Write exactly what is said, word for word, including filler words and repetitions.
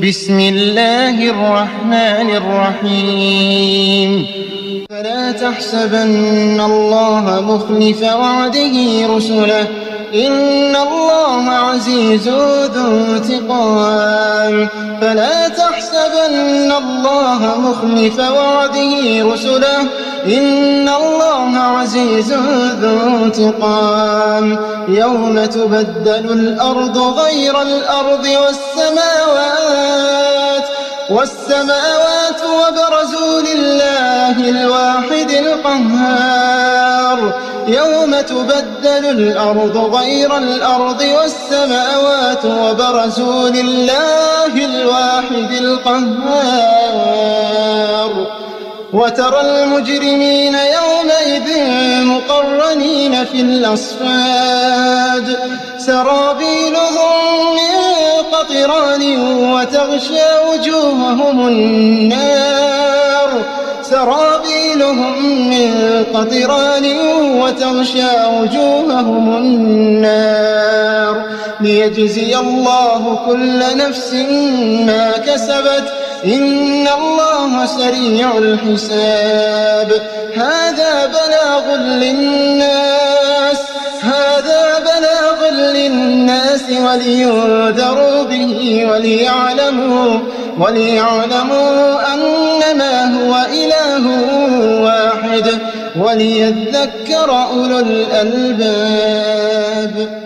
بسم الله الرحمن الرحيم فلا تحسبن الله مخلف وعده رسله إن الله عزيز ذو انتقام فلا تحسبن الله مخلف وعده رسله إن الله عزيز ذو انتقام يوم تبدل الأرض غير الأرض والسماوات والسماوات وبرزوا لله الواحد القهار يوم تبدل الأرض غير الأرض والسماوات وبرزوا لله الواحد القهار وترى المجرمين يومئذ مقرنين في الأصفاد سرابيلهم من قطران وتغشى وجوههم النار سرابيلهم من قطران وتغشى وجوههم النار ليجزي الله كل نفس ما كسبت إن الله سريع الحساب هذا بلاغ للناس هذا بلاغ للناس ولينذروا به وليعلموا وليعلموا أنما هو إله واحد وليذكر أولو الألباب.